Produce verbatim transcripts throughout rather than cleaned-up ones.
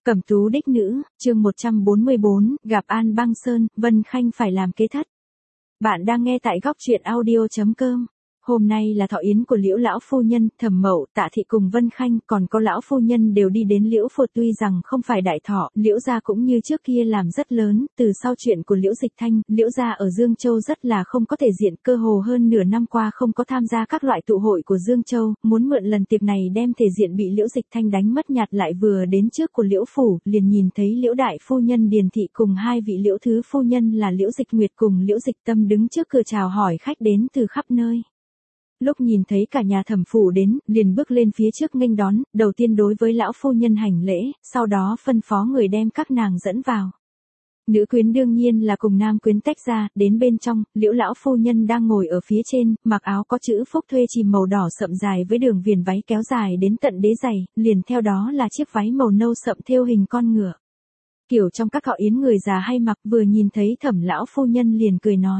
Cẩm tú đích nữ, chương một trăm bốn mươi bốn, gặp An Băng Sơn, Vân Khanh phải làm kế thất. Bạn đang nghe tại góc truyện audio chấm com. Hôm nay là thọ yến của Liễu lão phu nhân, Thẩm Mậu, Tạ thị cùng Vân Khanh, còn có lão phu nhân đều đi đến Liễu phủ, tuy rằng không phải đại thọ, Liễu gia cũng như trước kia làm rất lớn, từ sau chuyện của Liễu Dịch Thanh, Liễu gia ở Dương Châu rất là không có thể diện, cơ hồ hơn nửa năm qua không có tham gia các loại tụ hội của Dương Châu, muốn mượn lần tiệc này đem thể diện bị Liễu Dịch Thanh đánh mất nhạt lại vừa đến trước của Liễu phủ, liền nhìn thấy Liễu đại phu nhân Điền thị cùng hai vị Liễu thứ phu nhân là Liễu Dịch Nguyệt cùng Liễu Dịch Tâm đứng trước cửa chào hỏi khách đến từ khắp nơi. Lúc nhìn thấy cả nhà Thẩm phủ đến, liền bước lên phía trước nghênh đón, đầu tiên đối với lão phu nhân hành lễ, sau đó phân phó người đem các nàng dẫn vào. Nữ quyến đương nhiên là cùng nam quyến tách ra, đến bên trong, Liễu lão phu nhân đang ngồi ở phía trên, mặc áo có chữ Phúc thuê chìm màu đỏ sậm dài với đường viền váy kéo dài đến tận đế giày, liền theo đó là chiếc váy màu nâu sậm thêu hình con ngựa. Kiểu trong các họ yến người già hay mặc, vừa nhìn thấy Thẩm lão phu nhân liền cười nói.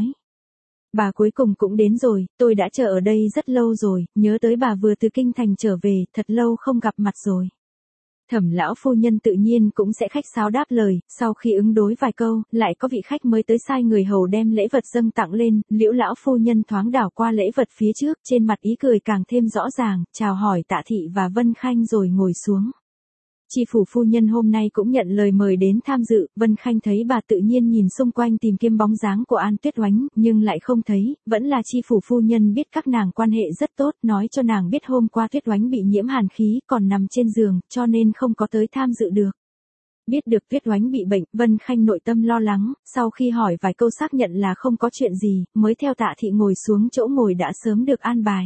Bà cuối cùng cũng đến rồi, tôi đã chờ ở đây rất lâu rồi, nhớ tới bà vừa từ kinh thành trở về, thật lâu không gặp mặt rồi. Thẩm lão phu nhân tự nhiên cũng sẽ khách sáo đáp lời, sau khi ứng đối vài câu, lại có vị khách mới tới sai người hầu đem lễ vật dâng tặng lên, Liễu lão phu nhân thoáng đảo qua lễ vật phía trước, trên mặt ý cười càng thêm rõ ràng, chào hỏi Tạ thị và Vân Khanh rồi ngồi xuống. Chi phủ phu nhân hôm nay cũng nhận lời mời đến tham dự, Vân Khanh thấy bà tự nhiên nhìn xung quanh tìm kiếm bóng dáng của An Tuyết Oánh, nhưng lại không thấy, vẫn là chi phủ phu nhân biết các nàng quan hệ rất tốt, nói cho nàng biết hôm qua Tuyết Oánh bị nhiễm hàn khí, còn nằm trên giường, cho nên không có tới tham dự được. Biết được Tuyết Oánh bị bệnh, Vân Khanh nội tâm lo lắng, sau khi hỏi vài câu xác nhận là không có chuyện gì, mới theo Tạ thị ngồi xuống chỗ ngồi đã sớm được an bài.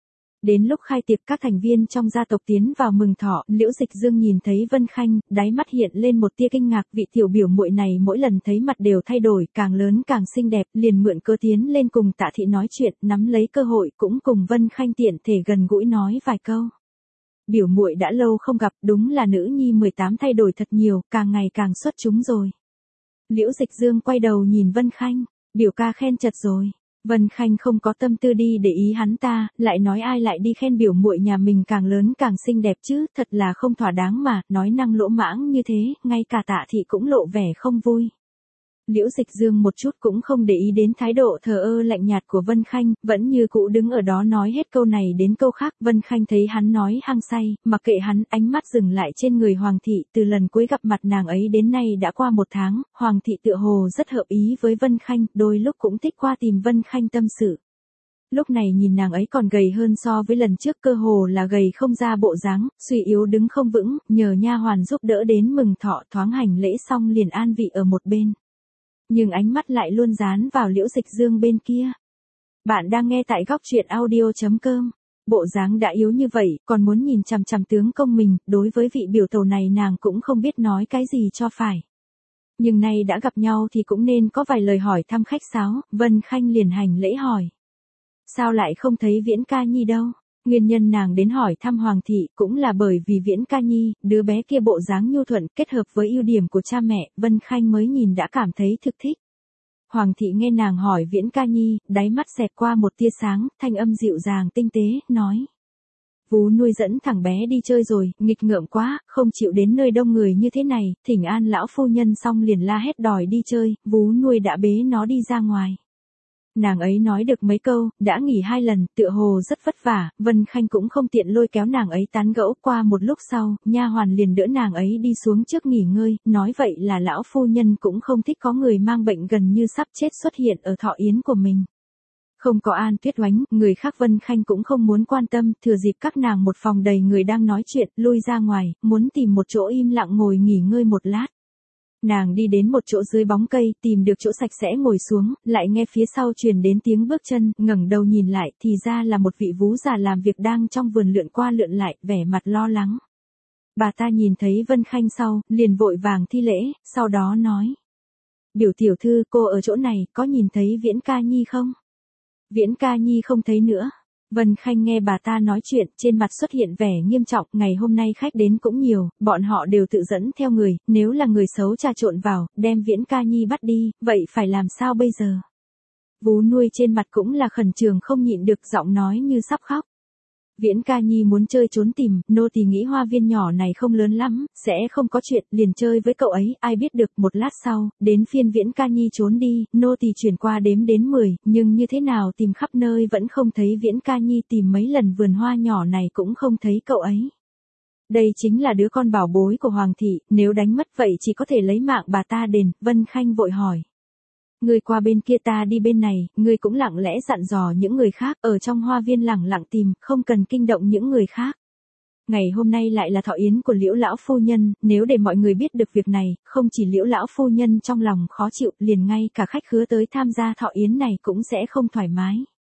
Đến lúc khai tiệc các thành viên trong gia tộc tiến vào mừng thọ, Liễu Dịch Dương nhìn thấy Vân Khanh, đáy mắt hiện lên một tia kinh ngạc, vị tiểu biểu muội này mỗi lần thấy mặt đều thay đổi, càng lớn càng xinh đẹp, liền mượn cơ tiến lên cùng Tạ thị nói chuyện, nắm lấy cơ hội cũng cùng Vân Khanh tiện thể gần gũi nói vài câu. Biểu muội đã lâu không gặp, đúng là nữ nhi mười tám thay đổi thật nhiều, càng ngày càng xuất chúng rồi. Liễu Dịch Dương quay đầu nhìn Vân Khanh, biểu ca khen chật rồi. Vân Khanh không có tâm tư đi để ý hắn ta, lại nói ai lại đi khen biểu muội nhà mình càng lớn càng xinh đẹp chứ, thật là không thỏa đáng mà, nói năng lỗ mãng như thế, ngay cả Tạ thị cũng lộ vẻ không vui. Liễu Dịch Dương một chút cũng không để ý đến thái độ thờ ơ lạnh nhạt của Vân Khanh, vẫn như cũ đứng ở đó nói hết câu này đến câu khác, Vân Khanh thấy hắn nói hăng say, mặc kệ hắn, ánh mắt dừng lại trên người Hoàng thị, từ lần cuối gặp mặt nàng ấy đến nay đã qua một tháng, Hoàng thị tựa hồ rất hợp ý với Vân Khanh, đôi lúc cũng thích qua tìm Vân Khanh tâm sự. Lúc này nhìn nàng ấy còn gầy hơn so với lần trước, cơ hồ là gầy không ra bộ dáng, suy yếu đứng không vững, nhờ nha hoàn giúp đỡ đến mừng thọ, thoáng hành lễ xong liền an vị ở một bên. Nhưng ánh mắt lại luôn dán vào Liễu Dịch Dương bên kia. Bạn đang nghe tại góc truyện audio chấm com. Bộ dáng đã yếu như vậy, còn muốn nhìn chằm chằm tướng công mình, đối với vị biểu tẩu này nàng cũng không biết nói cái gì cho phải. Nhưng nay đã gặp nhau thì cũng nên có vài lời hỏi thăm khách sáo, Vân Khanh liền hành lễ hỏi. Sao lại không thấy Viễn Ca Nhi đâu? Nguyên nhân nàng đến hỏi thăm Hoàng thị cũng là bởi vì Viễn Ca Nhi, đứa bé kia bộ dáng nhu thuận kết hợp với ưu điểm của cha mẹ, Vân Khanh mới nhìn đã cảm thấy thực thích. Hoàng thị nghe nàng hỏi Viễn Ca Nhi, đáy mắt xẹt qua một tia sáng, thanh âm dịu dàng tinh tế, nói. Vú nuôi dẫn thằng bé đi chơi rồi, nghịch ngợm quá, không chịu đến nơi đông người như thế này, thỉnh an lão phu nhân xong liền la hét đòi đi chơi, vú nuôi đã bế nó đi ra ngoài. Nàng ấy nói được mấy câu, đã nghỉ hai lần, tựa hồ rất vất vả, Vân Khanh cũng không tiện lôi kéo nàng ấy tán gẫu, qua một lúc sau, nha hoàn liền đỡ nàng ấy đi xuống trước nghỉ ngơi, nói vậy là lão phu nhân cũng không thích có người mang bệnh gần như sắp chết xuất hiện ở thọ yến của mình. Không có An Tuyết Oánh, người khác Vân Khanh cũng không muốn quan tâm, thừa dịp các nàng một phòng đầy người đang nói chuyện, lui ra ngoài, muốn tìm một chỗ im lặng ngồi nghỉ ngơi một lát. Nàng đi đến một chỗ dưới bóng cây, tìm được chỗ sạch sẽ ngồi xuống, lại nghe phía sau truyền đến tiếng bước chân, ngẩng đầu nhìn lại, thì ra là một vị vú già làm việc đang trong vườn lượn qua lượn lại, vẻ mặt lo lắng. Bà ta nhìn thấy Vân Khanh sau, liền vội vàng thi lễ, sau đó nói. Biểu tiểu thư, cô ở chỗ này, có nhìn thấy Viễn Ca Nhi không? Viễn Ca Nhi không thấy nữa. Vân Khanh nghe bà ta nói chuyện, trên mặt xuất hiện vẻ nghiêm trọng, ngày hôm nay khách đến cũng nhiều, bọn họ đều tự dẫn theo người, nếu là người xấu trà trộn vào, đem Viễn Ca Nhi bắt đi, vậy phải làm sao bây giờ? Vú nuôi trên mặt cũng là khẩn trường không nhịn được, giọng nói như sắp khóc. Viễn Ca Nhi muốn chơi trốn tìm, nô tỳ nghĩ hoa viên nhỏ này không lớn lắm, sẽ không có chuyện, liền chơi với cậu ấy, ai biết được. Một lát sau, đến phiên Viễn Ca Nhi trốn đi, nô tỳ chuyển qua đếm đến mười, nhưng như thế nào tìm khắp nơi vẫn không thấy Viễn Ca Nhi, tìm mấy lần vườn hoa nhỏ này cũng không thấy cậu ấy. Đây chính là đứa con bảo bối của Hoàng thị, nếu đánh mất vậy chỉ có thể lấy mạng bà ta đền. Vân Khanh vội hỏi. Ngươi qua bên kia ta đi bên này, ngươi cũng lặng lẽ dặn dò những người khác, ở trong hoa viên lẳng lặng tìm, không cần kinh động những người khác. Ngày hôm nay lại là thọ yến của Liễu lão phu nhân, nếu để mọi người biết được việc này, không chỉ Liễu lão phu nhân trong lòng khó chịu, liền ngay cả khách khứa tới tham gia thọ yến này cũng sẽ không thoải mái.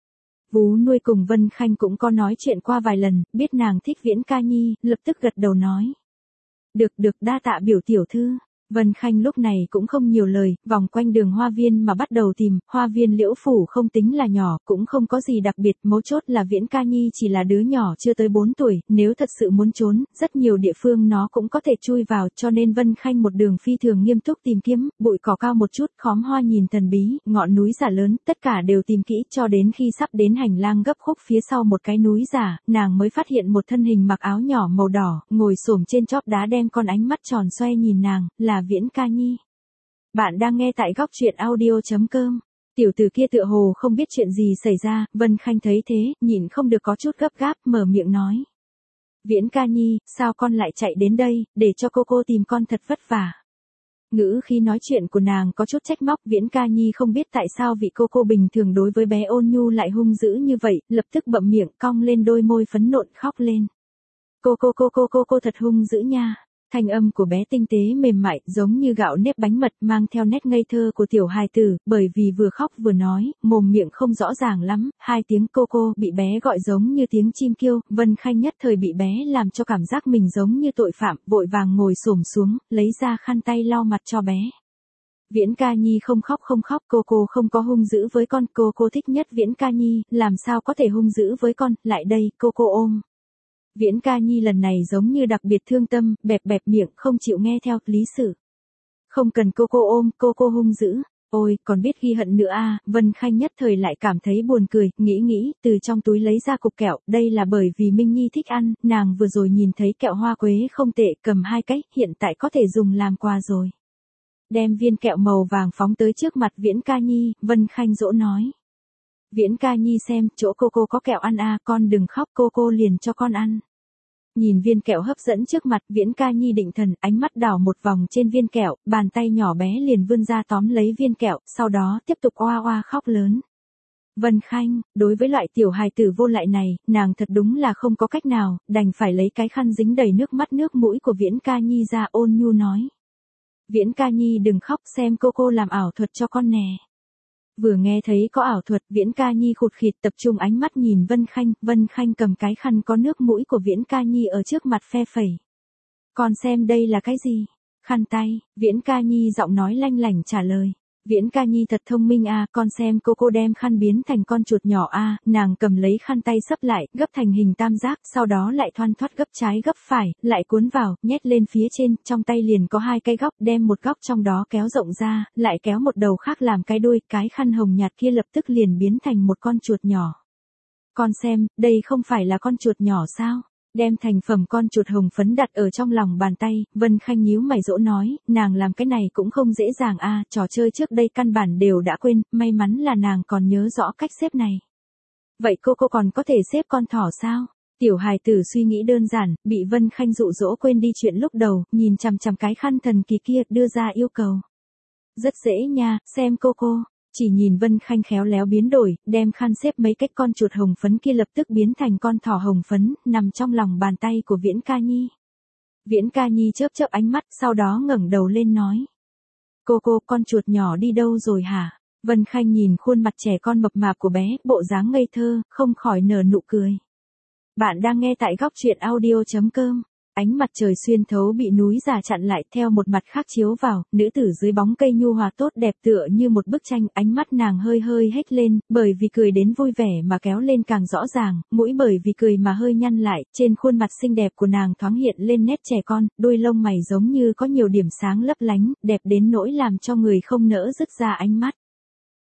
Vú nuôi cùng Vân Khanh cũng có nói chuyện qua vài lần, biết nàng thích Viễn Ca Nhi, lập tức gật đầu nói. Được được, đa tạ biểu tiểu thư. Vân Khanh lúc này cũng không nhiều lời, vòng quanh đường hoa viên mà bắt đầu tìm. Hoa viên Liễu phủ không tính là nhỏ, cũng không có gì đặc biệt, mấu chốt là Viễn Ca Nhi chỉ là đứa nhỏ chưa tới bốn tuổi, nếu thật sự muốn trốn, rất nhiều địa phương nó cũng có thể chui vào, cho nên Vân Khanh một đường phi thường nghiêm túc tìm kiếm, bụi cỏ cao một chút, khóm hoa nhìn thần bí, ngọn núi giả lớn, tất cả đều tìm kỹ, cho đến khi sắp đến hành lang gấp khúc phía sau một cái núi giả, nàng mới phát hiện một thân hình mặc áo nhỏ màu đỏ, ngồi xổm trên chóp đá đem con ánh mắt tròn xoe nhìn nàng, là Viễn Ca Nhi. Bạn đang nghe tại góc truyện audio chấm com. Tiểu tử kia tựa hồ không biết chuyện gì xảy ra, Vân Khanh thấy thế, nhịn không được có chút gấp gáp, mở miệng nói. Viễn Ca Nhi, sao con lại chạy đến đây, để cho cô cô tìm con thật vất vả. Ngữ khi nói chuyện của nàng có chút trách móc, Viễn Ca Nhi không biết tại sao vị cô cô bình thường đối với bé ôn nhu lại hung dữ như vậy, lập tức bậm miệng cong lên đôi môi phấn nộn khóc lên. Cô cô cô cô cô cô thật hung dữ nha. Thanh âm của bé tinh tế mềm mại, giống như gạo nếp bánh mật, mang theo nét ngây thơ của tiểu hài tử, bởi vì vừa khóc vừa nói, mồm miệng không rõ ràng lắm, hai tiếng cô cô bị bé gọi giống như tiếng chim kêu. Vân Khanh nhất thời bị bé làm cho cảm giác mình giống như tội phạm, vội vàng ngồi xổm xuống, lấy ra khăn tay lau mặt cho bé. Viễn Ca Nhi không khóc không khóc, cô cô không có hung dữ với con, cô cô thích nhất Viễn Ca Nhi, làm sao có thể hung dữ với con, lại đây, cô cô ôm. Viễn Ca Nhi lần này giống như đặc biệt thương tâm, bẹp bẹp miệng, không chịu nghe theo, lý sự. Không cần cô cô ôm, cô cô hung dữ. Ôi, còn biết ghi hận nữa à, Vân Khanh nhất thời lại cảm thấy buồn cười, nghĩ nghĩ, từ trong túi lấy ra cục kẹo, đây là bởi vì Minh Nhi thích ăn, nàng vừa rồi nhìn thấy kẹo hoa quế không tệ, cầm hai cái, hiện tại có thể dùng làm quà rồi. Đem viên kẹo màu vàng phóng tới trước mặt Viễn Ca Nhi, Vân Khanh dỗ nói. Viễn Ca Nhi xem, chỗ cô cô có kẹo ăn à, con đừng khóc, cô cô liền cho con ăn. Nhìn viên kẹo hấp dẫn trước mặt, Viễn Ca Nhi định thần, ánh mắt đảo một vòng trên viên kẹo, bàn tay nhỏ bé liền vươn ra tóm lấy viên kẹo, sau đó tiếp tục oa oa khóc lớn. Vân Khanh, đối với loại tiểu hài tử vô lại này, nàng thật đúng là không có cách nào, đành phải lấy cái khăn dính đầy nước mắt nước mũi của Viễn Ca Nhi ra, ôn nhu nói. Viễn Ca Nhi đừng khóc, xem cô cô làm ảo thuật cho con nè. Vừa nghe thấy có ảo thuật, Viễn Ca Nhi khụt khịt tập trung ánh mắt nhìn Vân Khanh, Vân Khanh cầm cái khăn có nước mũi của Viễn Ca Nhi ở trước mặt phe phẩy. Con xem đây là cái gì? Khăn tay, Viễn Ca Nhi giọng nói lanh lảnh trả lời. Viễn Ca Nhi thật thông minh à, con xem cô cô đem khăn biến thành con chuột nhỏ à, nàng cầm lấy khăn tay sấp lại, gấp thành hình tam giác, sau đó lại thoăn thoắt gấp trái gấp phải, lại cuốn vào, nhét lên phía trên, trong tay liền có hai cái góc, đem một góc trong đó kéo rộng ra, lại kéo một đầu khác làm cái đuôi, cái khăn hồng nhạt kia lập tức liền biến thành một con chuột nhỏ. Con xem, đây không phải là con chuột nhỏ sao? Đem thành phẩm con chuột hồng phấn đặt ở trong lòng bàn tay, Vân Khanh nhíu mày dỗ nói, nàng làm cái này cũng không dễ dàng a, à, trò chơi trước đây căn bản đều đã quên, may mắn là nàng còn nhớ rõ cách xếp này. Vậy cô cô còn có thể xếp con thỏ sao? Tiểu hài tử suy nghĩ đơn giản, bị Vân Khanh dụ dỗ quên đi chuyện lúc đầu, nhìn chằm chằm cái khăn thần kỳ kia, đưa ra yêu cầu. Rất dễ nha, xem cô cô. Chỉ nhìn Vân Khanh khéo léo biến đổi, đem khăn xếp mấy cái con chuột hồng phấn kia lập tức biến thành con thỏ hồng phấn, nằm trong lòng bàn tay của Viễn Ca Nhi. Viễn Ca Nhi chớp chớp ánh mắt, sau đó ngẩng đầu lên nói. Cô cô, con chuột nhỏ đi đâu rồi hả? Vân Khanh nhìn khuôn mặt trẻ con mập mạp của bé, bộ dáng ngây thơ, không khỏi nở nụ cười. Bạn đang nghe tại góc truyện audio chấm com. Ánh mặt trời xuyên thấu bị núi già chặn lại, theo một mặt khác chiếu vào, nữ tử dưới bóng cây nhu hòa tốt đẹp tựa như một bức tranh, ánh mắt nàng hơi hơi hét lên, bởi vì cười đến vui vẻ mà kéo lên càng rõ ràng, mũi bởi vì cười mà hơi nhăn lại, trên khuôn mặt xinh đẹp của nàng thoáng hiện lên nét trẻ con, đôi lông mày giống như có nhiều điểm sáng lấp lánh, đẹp đến nỗi làm cho người không nỡ dứt ra ánh mắt.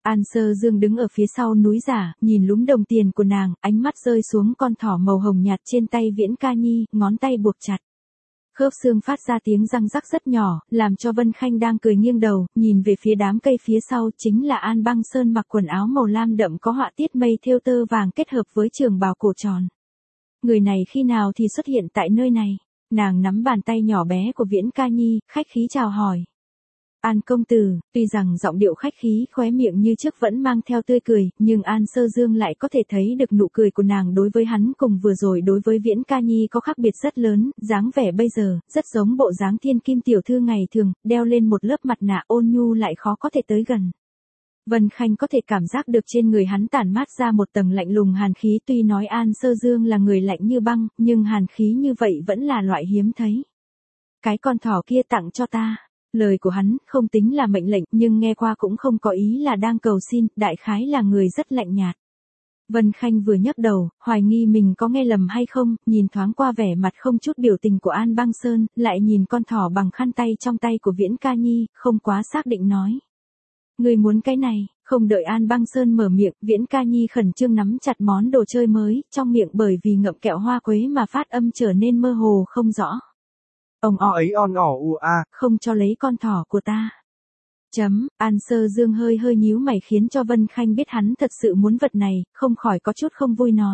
An Sơ Dương đứng ở phía sau núi giả, nhìn lúm đồng tiền của nàng, ánh mắt rơi xuống con thỏ màu hồng nhạt trên tay Viễn Ca Nhi, ngón tay buộc chặt. Khớp xương phát ra tiếng răng rắc rất nhỏ, làm cho Vân Khanh đang cười nghiêng đầu, nhìn về phía đám cây phía sau chính là An Băng Sơn mặc quần áo màu lam đậm có họa tiết mây thêu tơ vàng kết hợp với trường bào cổ tròn. Người này khi nào thì xuất hiện tại nơi này? Nàng nắm bàn tay nhỏ bé của Viễn Ca Nhi, khách khí chào hỏi. An công tử, tuy rằng giọng điệu khách khí khóe miệng như trước vẫn mang theo tươi cười, nhưng An Sơ Dương lại có thể thấy được nụ cười của nàng đối với hắn cùng vừa rồi đối với Viễn Ca Nhi có khác biệt rất lớn, dáng vẻ bây giờ, rất giống bộ dáng thiên kim tiểu thư ngày thường, đeo lên một lớp mặt nạ ôn nhu lại khó có thể tới gần. Vân Khanh có thể cảm giác được trên người hắn tản mát ra một tầng lạnh lùng hàn khí, tuy nói An Sơ Dương là người lạnh như băng, nhưng hàn khí như vậy vẫn là loại hiếm thấy. Cái con thỏ kia tặng cho ta. Lời của hắn không tính là mệnh lệnh nhưng nghe qua cũng không có ý là đang cầu xin, đại khái là người rất lạnh nhạt. Vân Khanh vừa nhấc đầu, hoài nghi mình có nghe lầm hay không, nhìn thoáng qua vẻ mặt không chút biểu tình của An Băng Sơn, lại nhìn con thỏ bằng khăn tay trong tay của Viễn Ca Nhi, không quá xác định nói. Người muốn cái này, không đợi An Băng Sơn mở miệng, Viễn Ca Nhi khẩn trương nắm chặt món đồ chơi mới, trong miệng bởi vì ngậm kẹo hoa quế mà phát âm trở nên mơ hồ không rõ. Ông ọ ấy on ỏ u a, không cho lấy con thỏ của ta. Chấm, An Sơ Dương hơi hơi nhíu mày khiến cho Vân Khanh biết hắn thật sự muốn vật này, không khỏi có chút không vui nói.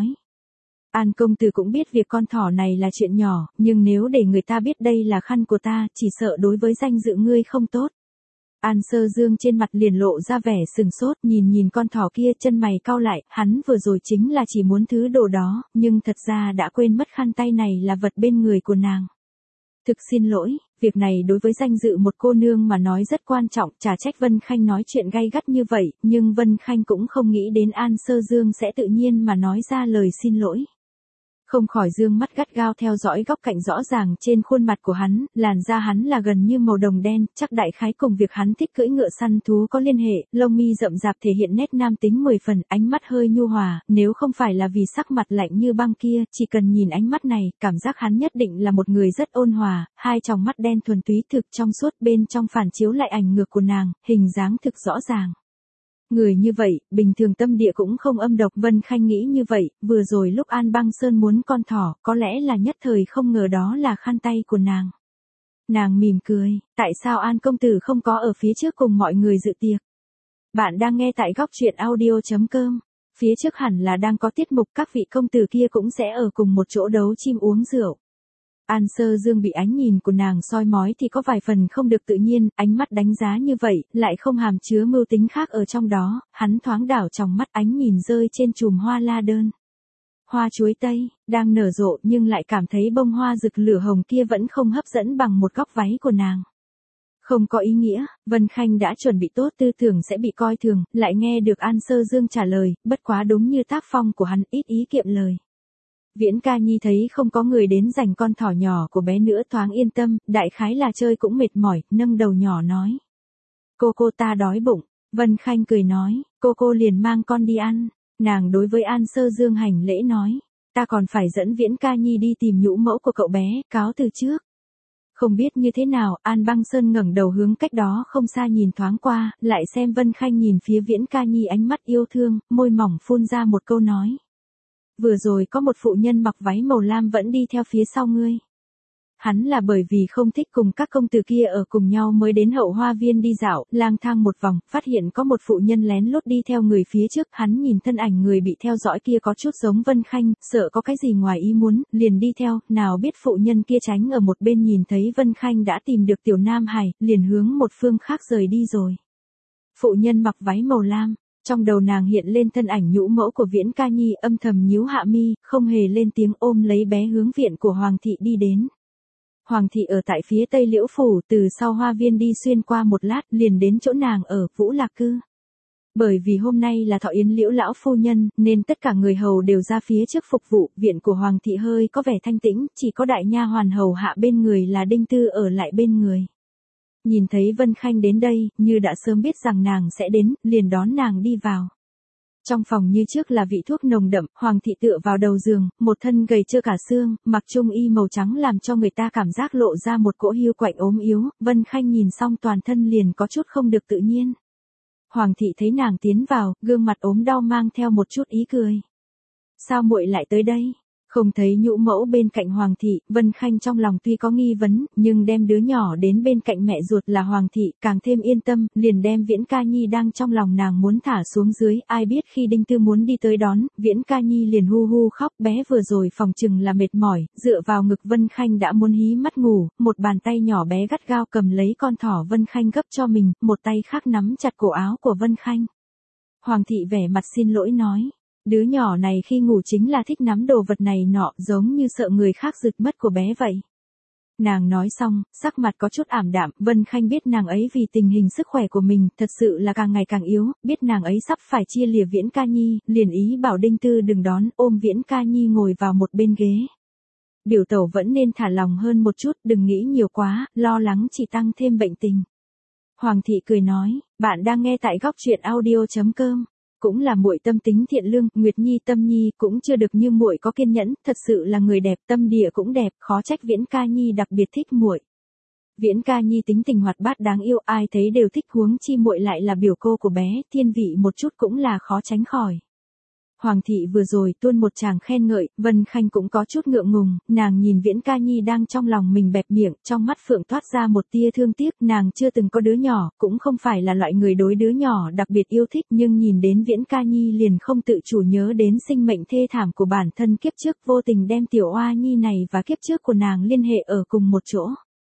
An công tử cũng biết việc con thỏ này là chuyện nhỏ, nhưng nếu để người ta biết đây là khăn của ta, chỉ sợ đối với danh dự ngươi không tốt. An Sơ Dương trên mặt liền lộ ra vẻ sừng sốt, nhìn nhìn con thỏ kia, chân mày cau lại, hắn vừa rồi chính là chỉ muốn thứ đồ đó, nhưng thật ra đã quên mất khăn tay này là vật bên người của nàng. Thực xin lỗi, việc này đối với danh dự một cô nương mà nói rất quan trọng, chả trách Vân Khanh nói chuyện gay gắt như vậy, nhưng Vân Khanh cũng không nghĩ đến An Sơ Dương sẽ tự nhiên mà nói ra lời xin lỗi. Không khỏi dương mắt gắt gao theo dõi góc cạnh rõ ràng trên khuôn mặt của hắn, làn da hắn là gần như màu đồng đen, chắc đại khái cùng việc hắn thích cưỡi ngựa săn thú có liên hệ, lông mi rậm rạp thể hiện nét nam tính mười phần, ánh mắt hơi nhu hòa, nếu không phải là vì sắc mặt lạnh như băng kia, chỉ cần nhìn ánh mắt này, cảm giác hắn nhất định là một người rất ôn hòa, hai tròng mắt đen thuần túy thực trong suốt, bên trong phản chiếu lại ảnh ngược của nàng, hình dáng thực rõ ràng. Người như vậy, bình thường tâm địa cũng không âm độc, Vân Khanh nghĩ như vậy, vừa rồi lúc An Băng Sơn muốn con thỏ, có lẽ là nhất thời không ngờ đó là khăn tay của nàng. Nàng mỉm cười, tại sao An công tử không có ở phía trước cùng mọi người dự tiệc? Bạn đang nghe tại góc truyện audio chấm com, phía trước hẳn là đang có tiết mục, các vị công tử kia cũng sẽ ở cùng một chỗ đấu chim uống rượu. An Sơ Dương bị ánh nhìn của nàng soi mói thì có vài phần không được tự nhiên, ánh mắt đánh giá như vậy, lại không hàm chứa mưu tính khác ở trong đó, hắn thoáng đảo trong mắt, ánh nhìn rơi trên chùm hoa la đơn. Hoa chuối tây, đang nở rộ nhưng lại cảm thấy bông hoa rực lửa hồng kia vẫn không hấp dẫn bằng một góc váy của nàng. Không có ý nghĩa, Vân Khanh đã chuẩn bị tốt tư tưởng sẽ bị coi thường, lại nghe được An Sơ Dương trả lời, bất quá đúng như tác phong của hắn, ít ý kiệm lời. Viễn Ca Nhi thấy không có người đến giành con thỏ nhỏ của bé nữa thoáng yên tâm, đại khái là chơi cũng mệt mỏi, nâng đầu nhỏ nói. Cô cô ta đói bụng, Vân Khanh cười nói, cô cô liền mang con đi ăn, nàng đối với An Sơ Dương hành lễ nói, ta còn phải dẫn Viễn Ca Nhi đi tìm nhũ mẫu của cậu bé, cáo từ trước. Không biết như thế nào, An Băng Sơn ngẩng đầu hướng cách đó không xa nhìn thoáng qua, lại xem Vân Khanh nhìn phía Viễn Ca Nhi ánh mắt yêu thương, môi mỏng phun ra một câu nói. Vừa rồi có một phụ nhân mặc váy màu lam vẫn đi theo phía sau ngươi. Hắn là bởi vì không thích cùng các công tử kia ở cùng nhau mới đến hậu hoa viên đi dạo, lang thang một vòng, phát hiện có một phụ nhân lén lút đi theo người phía trước, hắn nhìn thân ảnh người bị theo dõi kia có chút giống Vân Khanh, sợ có cái gì ngoài ý muốn, liền đi theo, nào biết phụ nhân kia tránh ở một bên nhìn thấy Vân Khanh đã tìm được tiểu Nam Hải, liền hướng một phương khác rời đi rồi. Phụ nhân mặc váy màu lam. Trong đầu nàng hiện lên thân ảnh nhũ mẫu của Viễn Ca Nhi, âm thầm nhíu hạ mi, không hề lên tiếng, ôm lấy bé hướng viện của Hoàng thị đi đến. Hoàng thị ở tại phía tây Liễu phủ, từ sau hoa viên đi xuyên qua một lát, liền đến chỗ nàng ở, Vũ Lạc Cư. Bởi vì hôm nay là thọ yến Liễu lão phu nhân, nên tất cả người hầu đều ra phía trước phục vụ, viện của Hoàng thị hơi có vẻ thanh tĩnh, chỉ có đại nha hoàn hầu hạ bên người là Đinh Tư ở lại bên người. Nhìn thấy Vân Khanh đến đây, như đã sớm biết rằng nàng sẽ đến, liền đón nàng đi vào. Trong phòng như trước là vị thuốc nồng đậm, Hoàng thị tựa vào đầu giường, một thân gầy trơ cả xương, mặc trung y màu trắng làm cho người ta cảm giác lộ ra một cỗ hiu quạnh ốm yếu, Vân Khanh nhìn xong toàn thân liền có chút không được tự nhiên. Hoàng thị thấy nàng tiến vào, gương mặt ốm đau mang theo một chút ý cười. Sao muội lại tới đây? Không thấy nhũ mẫu bên cạnh Hoàng thị, Vân Khanh trong lòng tuy có nghi vấn, nhưng đem đứa nhỏ đến bên cạnh mẹ ruột là Hoàng thị, càng thêm yên tâm, liền đem Viễn Ca Nhi đang trong lòng nàng muốn thả xuống dưới, ai biết khi Đinh Tư muốn đi tới đón, Viễn Ca Nhi liền hu hu khóc, bé vừa rồi phòng chừng là mệt mỏi, dựa vào ngực Vân Khanh đã muốn hí mắt ngủ, một bàn tay nhỏ bé gắt gao cầm lấy con thỏ Vân Khanh gấp cho mình, một tay khác nắm chặt cổ áo của Vân Khanh. Hoàng thị vẻ mặt xin lỗi nói. Đứa nhỏ này khi ngủ chính là thích nắm đồ vật này nọ, giống như sợ người khác giật mất của bé vậy. Nàng nói xong, sắc mặt có chút ảm đạm, Vân Khanh biết nàng ấy vì tình hình sức khỏe của mình, thật sự là càng ngày càng yếu, biết nàng ấy sắp phải chia lìa Viễn Ca Nhi, liền ý bảo Đinh Tư đừng đón, ôm Viễn Ca Nhi ngồi vào một bên ghế. Biểu tẩu vẫn nên thả lòng hơn một chút, đừng nghĩ nhiều quá, lo lắng chỉ tăng thêm bệnh tình. Hoàng thị cười nói, bạn đang nghe tại góc truyện audio chấm com. Cũng là muội tâm tính thiện lương, Nguyệt Nhi Tâm Nhi cũng chưa được như muội có kiên nhẫn, thật sự là người đẹp, tâm địa cũng đẹp, khó trách Viễn Ca Nhi đặc biệt thích muội. Viễn Ca Nhi tính tình hoạt bát đáng yêu, ai thấy đều thích, huống chi muội lại là biểu cô của bé, thiên vị một chút cũng là khó tránh khỏi. Hoàng thị vừa rồi tuôn một tràng khen ngợi, Vân Khanh cũng có chút ngượng ngùng, nàng nhìn Viễn Ca Nhi đang trong lòng mình bẹp miệng, trong mắt phượng toát ra một tia thương tiếc, nàng chưa từng có đứa nhỏ, cũng không phải là loại người đối đứa nhỏ đặc biệt yêu thích, nhưng nhìn đến Viễn Ca Nhi liền không tự chủ nhớ đến sinh mệnh thê thảm của bản thân kiếp trước, vô tình đem tiểu oa nhi này và kiếp trước của nàng liên hệ ở cùng một chỗ.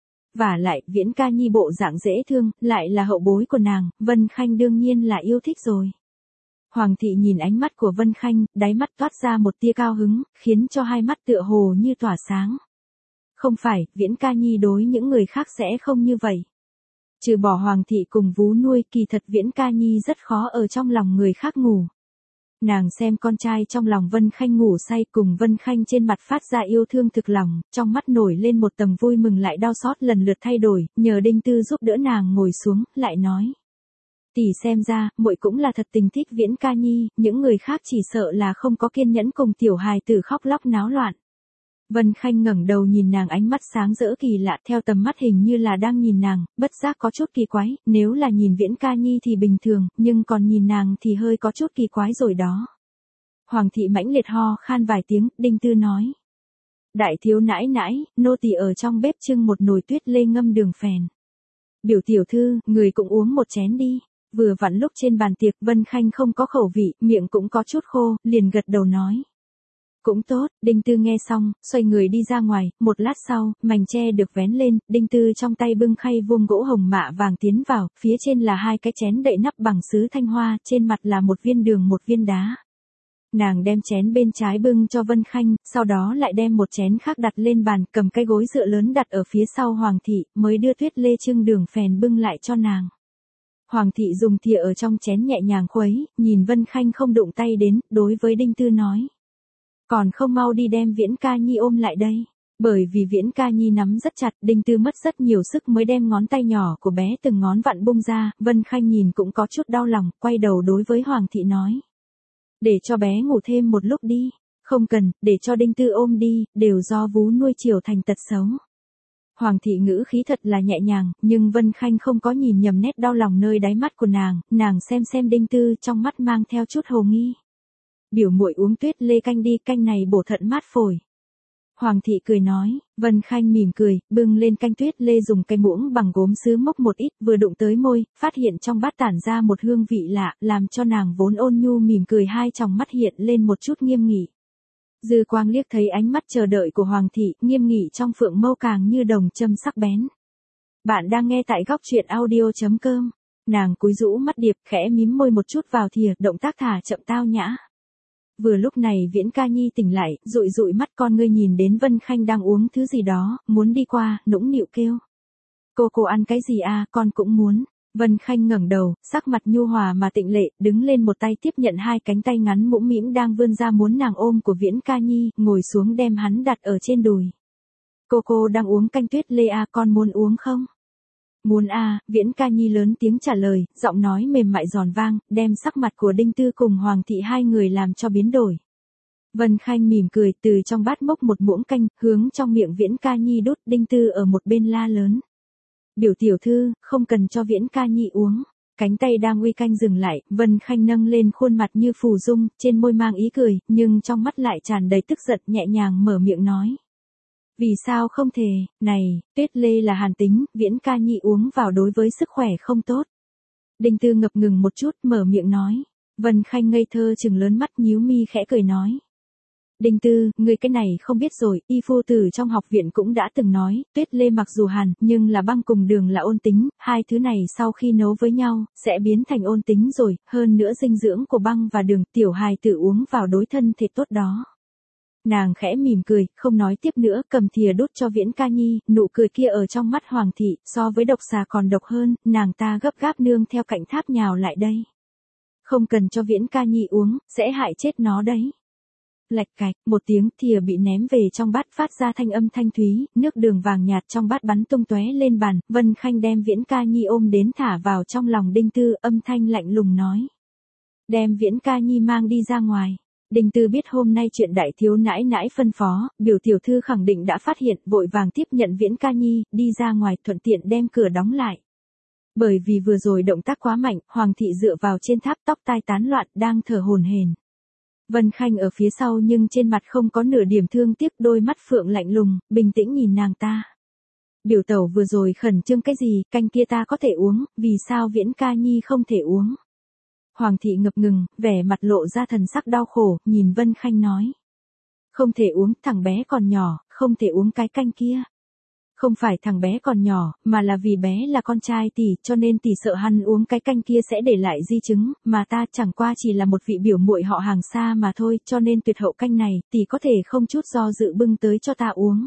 Vả lại, Viễn Ca Nhi bộ dạng dễ thương, lại là hậu bối của nàng, Vân Khanh đương nhiên là yêu thích rồi. Hoàng thị nhìn ánh mắt của Vân Khanh, đáy mắt toát ra một tia cao hứng, khiến cho hai mắt tựa hồ như tỏa sáng. Không phải, Viễn Ca Nhi đối những người khác sẽ không như vậy. Trừ bỏ Hoàng thị cùng vú nuôi, kỳ thật Viễn Ca Nhi rất khó ở trong lòng người khác ngủ. Nàng xem con trai trong lòng Vân Khanh ngủ say, cùng Vân Khanh trên mặt phát ra yêu thương thực lòng, trong mắt nổi lên một tầng vui mừng lại đau xót lần lượt thay đổi, nhờ Đinh Tư giúp đỡ nàng ngồi xuống, lại nói. Tỷ xem ra, muội cũng là thật tình thích Viễn Ca Nhi, những người khác chỉ sợ là không có kiên nhẫn cùng tiểu hài tử khóc lóc náo loạn. Vân Khanh ngẩng đầu nhìn nàng, ánh mắt sáng rỡ kỳ lạ, theo tầm mắt hình như là đang nhìn nàng, bất giác có chút kỳ quái, nếu là nhìn Viễn Ca Nhi thì bình thường, nhưng còn nhìn nàng thì hơi có chút kỳ quái rồi đó. Hoàng thị mãnh liệt ho khan vài tiếng, Đinh Tư nói. Đại thiếu nãi nãi, nô tỳ ở trong bếp trưng một nồi tuyết lê ngâm đường phèn. Biểu tiểu thư, người cũng uống một chén đi. Vừa vặn lúc trên bàn tiệc, Vân Khanh không có khẩu vị, miệng cũng có chút khô, liền gật đầu nói. Cũng tốt, Đinh Tư nghe xong, xoay người đi ra ngoài, một lát sau, mành tre được vén lên, Đinh Tư trong tay bưng khay vuông gỗ hồng mạ vàng tiến vào, phía trên là hai cái chén đậy nắp bằng sứ thanh hoa, trên mặt là một viên đường một viên đá. Nàng đem chén bên trái bưng cho Vân Khanh, sau đó lại đem một chén khác đặt lên bàn, cầm cái gối dựa lớn đặt ở phía sau Hoàng thị, mới đưa tuyết lê trưng đường phèn bưng lại cho nàng. Hoàng thị dùng thìa ở trong chén nhẹ nhàng khuấy, nhìn Vân Khanh không đụng tay đến, đối với Đinh Tư nói. Còn không mau đi đem Viễn Ca Nhi ôm lại đây. Bởi vì Viễn Ca Nhi nắm rất chặt, Đinh Tư mất rất nhiều sức mới đem ngón tay nhỏ của bé từng ngón vặn bung ra, Vân Khanh nhìn cũng có chút đau lòng, quay đầu đối với Hoàng thị nói. Để cho bé ngủ thêm một lúc đi. Không cần, để cho Đinh Tư ôm đi, đều do vú nuôi chiều thành tật xấu. Hoàng thị ngữ khí thật là nhẹ nhàng, nhưng Vân Khanh không có nhìn nhầm nét đau lòng nơi đáy mắt của nàng, nàng xem xem Đinh Tư trong mắt mang theo chút hồ nghi. Biểu muội uống tuyết lê canh đi, canh này bổ thận mát phổi. Hoàng thị cười nói, Vân Khanh mỉm cười, bưng lên canh tuyết lê dùng cái muỗng bằng gốm sứ mốc một ít, vừa đụng tới môi, phát hiện trong bát tản ra một hương vị lạ, làm cho nàng vốn ôn nhu mỉm cười hai tròng mắt hiện lên một chút nghiêm nghị. Dư quang liếc thấy ánh mắt chờ đợi của Hoàng thị, nghiêm nghị trong phượng mâu càng như đồng châm sắc bén. Bạn đang nghe tại góc truyện audio chấm com. Nàng cúi rũ mắt điệp, khẽ mím môi một chút vào thìa, động tác thả chậm tao nhã. Vừa lúc này Viễn Ca Nhi tỉnh lại, dụi dụi mắt con ngươi nhìn đến Vân Khanh đang uống thứ gì đó, muốn đi qua, nũng nịu kêu. Cô cô ăn cái gì à, con cũng muốn. Vân Khanh ngẩng đầu, sắc mặt nhu hòa mà tịnh lệ, đứng lên một tay tiếp nhận hai cánh tay ngắn mũm mĩm đang vươn ra muốn nàng ôm của Viễn Ca Nhi, ngồi xuống đem hắn đặt ở trên đùi. Cô cô đang uống canh tuyết lê à, con muốn uống không? Muốn à, Viễn Ca Nhi lớn tiếng trả lời, giọng nói mềm mại giòn vang, đem sắc mặt của Đinh Tư cùng Hoàng thị hai người làm cho biến đổi. Vân Khanh mỉm cười, từ trong bát mốc một muỗng canh, hướng trong miệng Viễn Ca Nhi đút, Đinh Tư ở một bên la lớn. Biểu tiểu thư, không cần cho Viễn Ca Nhi uống. Cánh tay đang uy canh dừng lại, Vân Khanh nâng lên khuôn mặt như phù dung, trên môi mang ý cười, nhưng trong mắt lại tràn đầy tức giận, nhẹ nhàng mở miệng nói. Vì sao không thể, này, Tuyết Lê là hàn tính, Viễn Ca Nhi uống vào đối với sức khỏe không tốt. Đinh Tư ngập ngừng một chút, mở miệng nói. Vân Khanh ngây thơ chừng lớn mắt nhíu mi khẽ cười nói. Đinh Tư, người cái này không biết rồi, y phu tử trong học viện cũng đã từng nói, Tuyết Lê mặc dù hàn, nhưng là băng cùng đường là ôn tính, hai thứ này sau khi nấu với nhau, sẽ biến thành ôn tính rồi, hơn nữa dinh dưỡng của băng và đường, tiểu hài tử uống vào đối thân thể tốt đó. Nàng khẽ mỉm cười, không nói tiếp nữa, cầm thìa đút cho Viễn Ca Nhi, nụ cười kia ở trong mắt Hoàng thị, so với độc xà còn độc hơn, nàng ta gấp gáp nương theo cạnh tháp nhào lại đây. Không cần cho Viễn Ca Nhi uống, sẽ hại chết nó đấy. Lạch cạch, một tiếng thìa bị ném về trong bát phát ra thanh âm thanh thúy, nước đường vàng nhạt trong bát bắn tung tóe lên bàn, Vân Khanh đem Viễn Ca Nhi ôm đến thả vào trong lòng Đinh Tư, âm thanh lạnh lùng nói. Đem Viễn Ca Nhi mang đi ra ngoài. Đinh Tư biết hôm nay chuyện đại thiếu nãi nãi phân phó, biểu tiểu thư khẳng định đã phát hiện, vội vàng tiếp nhận Viễn Ca Nhi, đi ra ngoài thuận tiện đem cửa đóng lại. Bởi vì vừa rồi động tác quá mạnh, Hoàng thị dựa vào trên tháp tóc tai tán loạn, đang thở hổn hển. Vân Khanh ở phía sau nhưng trên mặt không có nửa điểm thương tiếc, đôi mắt phượng lạnh lùng, bình tĩnh nhìn nàng ta. Biểu tẩu vừa rồi khẩn trương cái gì, canh kia ta có thể uống, vì sao Viễn Ca Nhi không thể uống? Hoàng thị ngập ngừng, vẻ mặt lộ ra thần sắc đau khổ, nhìn Vân Khanh nói. Không thể uống, thằng bé còn nhỏ, không thể uống cái canh kia. Không phải thằng bé còn nhỏ, mà là vì bé là con trai tỷ, cho nên tỷ sợ hắn uống cái canh kia sẽ để lại di chứng, mà ta chẳng qua chỉ là một vị biểu muội họ hàng xa mà thôi, cho nên tuyệt hậu canh này, tỷ có thể không chút do dự bưng tới cho ta uống.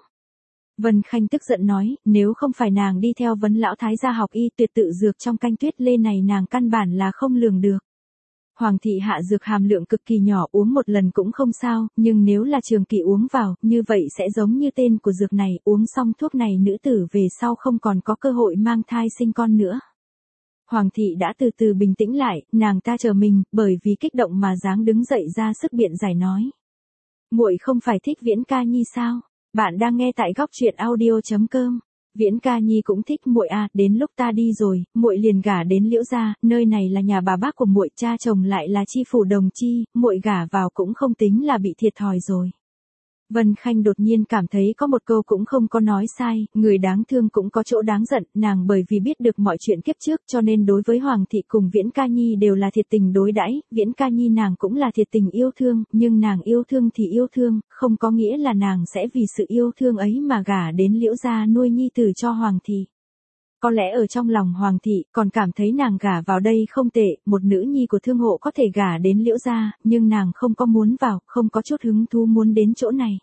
Vân Khanh tức giận nói, nếu không phải nàng đi theo Vấn lão thái gia học y, tuyệt tự dược trong canh Tuyết Lê này nàng căn bản là không lường được. Hoàng thị hạ dược hàm lượng cực kỳ nhỏ, uống một lần cũng không sao, nhưng nếu là trường kỳ uống vào, như vậy sẽ giống như tên của dược này, uống xong thuốc này nữ tử về sau không còn có cơ hội mang thai sinh con nữa. Hoàng thị đã từ từ bình tĩnh lại, nàng ta chờ mình, bởi vì kích động mà dáng đứng dậy ra sức biện giải nói. Muội không phải thích Viễn Ca Nhi sao? Bạn đang nghe tại góc truyện audio chấm com. Viễn Ca Nhi cũng thích muội à, đến lúc ta đi rồi, muội liền gả đến Liễu gia, nơi này là nhà bà bác của muội, cha chồng lại là chi phủ đồng chi, muội gả vào cũng không tính là bị thiệt thòi rồi. Vân Khanh đột nhiên cảm thấy có một câu cũng không có nói sai, người đáng thương cũng có chỗ đáng giận, nàng bởi vì biết được mọi chuyện kiếp trước cho nên đối với Hoàng thị cùng Viễn Ca Nhi đều là thiệt tình đối đãi, Viễn Ca Nhi nàng cũng là thiệt tình yêu thương, nhưng nàng yêu thương thì yêu thương, không có nghĩa là nàng sẽ vì sự yêu thương ấy mà gả đến Liễu gia nuôi nhi tử cho Hoàng thị. Có lẽ ở trong lòng Hoàng thị còn cảm thấy nàng gả vào đây không tệ, một nữ nhi của thương hộ có thể gả đến Liễu gia, nhưng nàng không có muốn vào, không có chút hứng thú muốn đến chỗ này.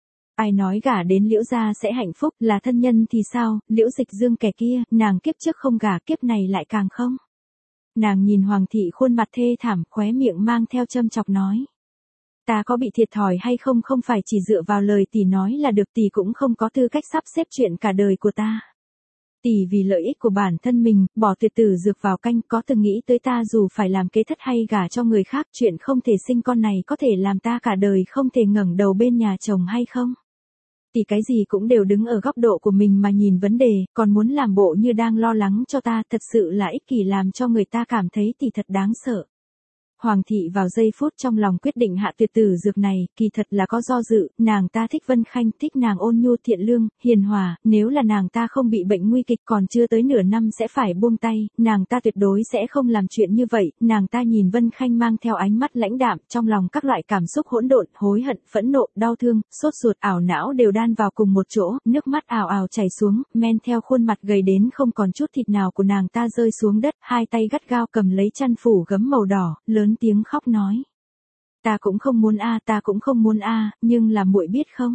Ai nói gả đến Liễu gia sẽ hạnh phúc, là thân nhân thì sao, Liễu Dịch Dương kẻ kia, nàng kiếp trước không gả, kiếp này lại càng không. Nàng nhìn Hoàng thị khuôn mặt thê thảm, khóe miệng mang theo châm chọc nói. Ta có bị thiệt thòi hay không không phải chỉ dựa vào lời tỷ nói là được, tỷ cũng không có tư cách sắp xếp chuyện cả đời của ta. Tỷ vì lợi ích của bản thân mình, bỏ tuyệt tử dược vào canh, có từng nghĩ tới ta dù phải làm kế thất hay gả cho người khác, chuyện không thể sinh con này có thể làm ta cả đời không thể ngẩng đầu bên nhà chồng hay không? Tỷ cái gì cũng đều đứng ở góc độ của mình mà nhìn vấn đề, còn muốn làm bộ như đang lo lắng cho ta, thật sự là ích kỷ làm cho người ta cảm thấy tỷ thật đáng sợ. Hoàng thị vào giây phút trong lòng quyết định hạ tuyệt tử dược này, kỳ thật là có do dự, nàng ta thích Vân Khanh, thích nàng ôn nhu thiện lương, hiền hòa, nếu là nàng ta không bị bệnh nguy kịch còn chưa tới nửa năm sẽ phải buông tay, nàng ta tuyệt đối sẽ không làm chuyện như vậy, nàng ta nhìn Vân Khanh mang theo ánh mắt lãnh đạm, trong lòng các loại cảm xúc hỗn độn, hối hận, phẫn nộ, đau thương, sốt ruột, ảo não đều đan vào cùng một chỗ, nước mắt ào ào chảy xuống, men theo khuôn mặt gầy đến không còn chút thịt nào của nàng ta rơi xuống đất, hai tay gắt gao cầm lấy chăn phủ gấm màu đỏ, lớn tiếng khóc nói. Ta cũng không muốn a, ta cũng không muốn a, nhưng là muội biết không?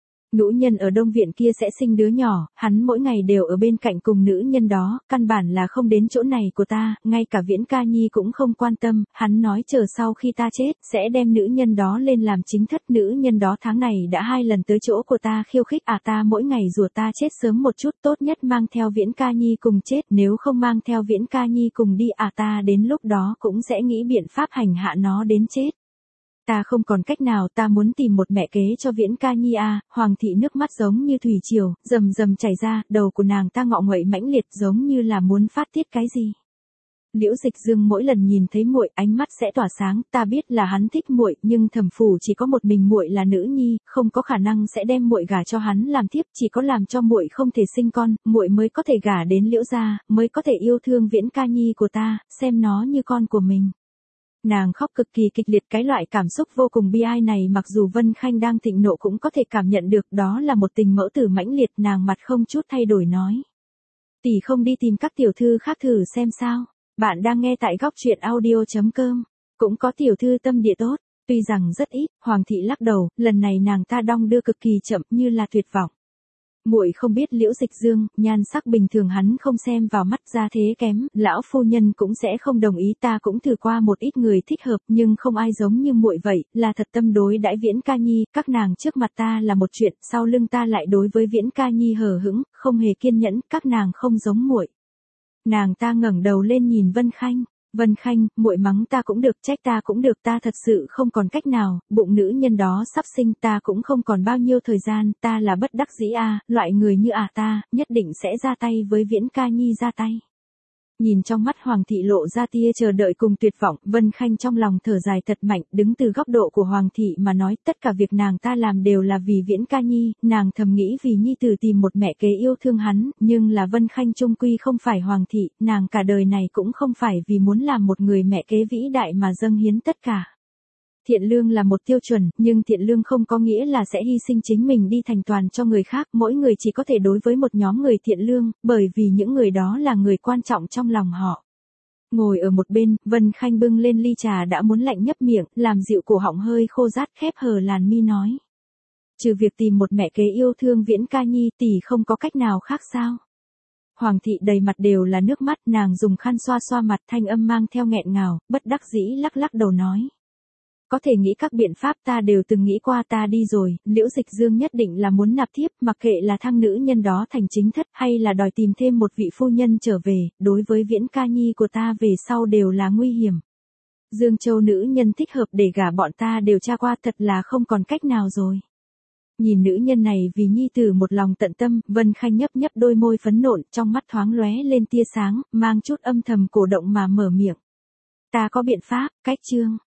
Nữ nhân ở Đông Viện kia sẽ sinh đứa nhỏ, hắn mỗi ngày đều ở bên cạnh cùng nữ nhân đó, căn bản là không đến chỗ này của ta, ngay cả Viễn Ca Nhi cũng không quan tâm, hắn nói chờ sau khi ta chết, sẽ đem nữ nhân đó lên làm chính thất, nữ nhân đó tháng này đã hai lần tới chỗ của ta khiêu khích à, ta mỗi ngày rủa ta chết sớm một chút, tốt nhất mang theo Viễn Ca Nhi cùng chết, nếu không mang theo Viễn Ca Nhi cùng đi à, ta đến lúc đó cũng sẽ nghĩ biện pháp hành hạ nó đến chết. Ta không còn cách nào, ta muốn tìm một mẹ kế cho Viễn Ca Nhi à, Hoàng thị nước mắt giống như thủy triều, rầm rầm chảy ra, đầu của nàng ta ngọ nguậy mãnh liệt giống như là muốn phát tiết cái gì. Liễu Dịch Dương mỗi lần nhìn thấy muội, ánh mắt sẽ tỏa sáng, ta biết là hắn thích muội, nhưng thẩm phủ chỉ có một mình muội là nữ nhi, không có khả năng sẽ đem muội gả cho hắn làm thiếp, chỉ có làm cho muội không thể sinh con, muội mới có thể gả đến Liễu gia, mới có thể yêu thương Viễn ca nhi của ta, xem nó như con của mình. Nàng khóc cực kỳ kịch liệt, cái loại cảm xúc vô cùng bi ai này mặc dù Vân Khanh đang thịnh nộ cũng có thể cảm nhận được, đó là một tình mẫu tử mãnh liệt. Nàng mặt không chút thay đổi nói. Tỷ không đi tìm các tiểu thư khác thử xem sao. Bạn đang nghe tại góc truyện audio chấm com. Cũng có tiểu thư tâm địa tốt, tuy rằng rất ít. Hoàng thị lắc đầu, lần này nàng ta đong đưa cực kỳ chậm, như là tuyệt vọng. Muội không biết Liễu Dịch Dương, nhan sắc bình thường hắn không xem vào mắt, ra thế kém, lão phu nhân cũng sẽ không đồng ý, ta cũng thử qua một ít người thích hợp, nhưng không ai giống như muội vậy, là thật tâm đối đãi Viễn ca nhi, các nàng trước mặt ta là một chuyện, sau lưng ta lại đối với Viễn ca nhi hờ hững, không hề kiên nhẫn, các nàng không giống muội. Nàng ta ngẩng đầu lên nhìn Vân Khanh. Vân Khanh, muội mắng ta cũng được, trách ta cũng được, ta thật sự không còn cách nào, bụng nữ nhân đó sắp sinh, ta cũng không còn bao nhiêu thời gian, ta là bất đắc dĩ a, loại người như à ta, nhất định sẽ ra tay với Viễn ca nhi ra tay. Nhìn trong mắt Hoàng thị lộ ra tia chờ đợi cùng tuyệt vọng, Vân Khanh trong lòng thở dài thật mạnh, đứng từ góc độ của Hoàng thị mà nói, tất cả việc nàng ta làm đều là vì Viễn ca nhi, nàng thầm nghĩ vì nhi tử tìm một mẹ kế yêu thương hắn, nhưng là Vân Khanh chung quy không phải Hoàng thị, nàng cả đời này cũng không phải vì muốn làm một người mẹ kế vĩ đại mà dâng hiến tất cả. Thiện lương là một tiêu chuẩn, nhưng thiện lương không có nghĩa là sẽ hy sinh chính mình đi thành toàn cho người khác, mỗi người chỉ có thể đối với một nhóm người thiện lương, bởi vì những người đó là người quan trọng trong lòng họ. Ngồi ở một bên, Vân Khanh bưng lên ly trà đã muốn lạnh nhấp miệng, làm dịu cổ họng hơi khô rát, khép hờ làn mi nói. Trừ việc tìm một mẹ kế yêu thương Viễn ca nhi, tỷ không có cách nào khác sao? Hoàng thị đầy mặt đều là nước mắt, nàng dùng khăn xoa xoa mặt, thanh âm mang theo nghẹn ngào, bất đắc dĩ lắc lắc đầu nói. Có thể nghĩ các biện pháp, ta đều từng nghĩ qua, ta đi rồi, Liễu Dịch Dương nhất định là muốn nạp thiếp, mặc kệ là thăng nữ nhân đó thành chính thất hay là đòi tìm thêm một vị phu nhân trở về, đối với Viễn ca nhi của ta về sau đều là nguy hiểm. Dương Châu nữ nhân thích hợp để gả bọn ta đều tra qua, thật là không còn cách nào rồi. Nhìn nữ nhân này vì nhi tử một lòng tận tâm, Vân Khanh nhấp nhấp đôi môi phấn nộn, trong mắt thoáng lóe lên tia sáng, mang chút âm thầm cổ động mà mở miệng. Ta có biện pháp, cách chương.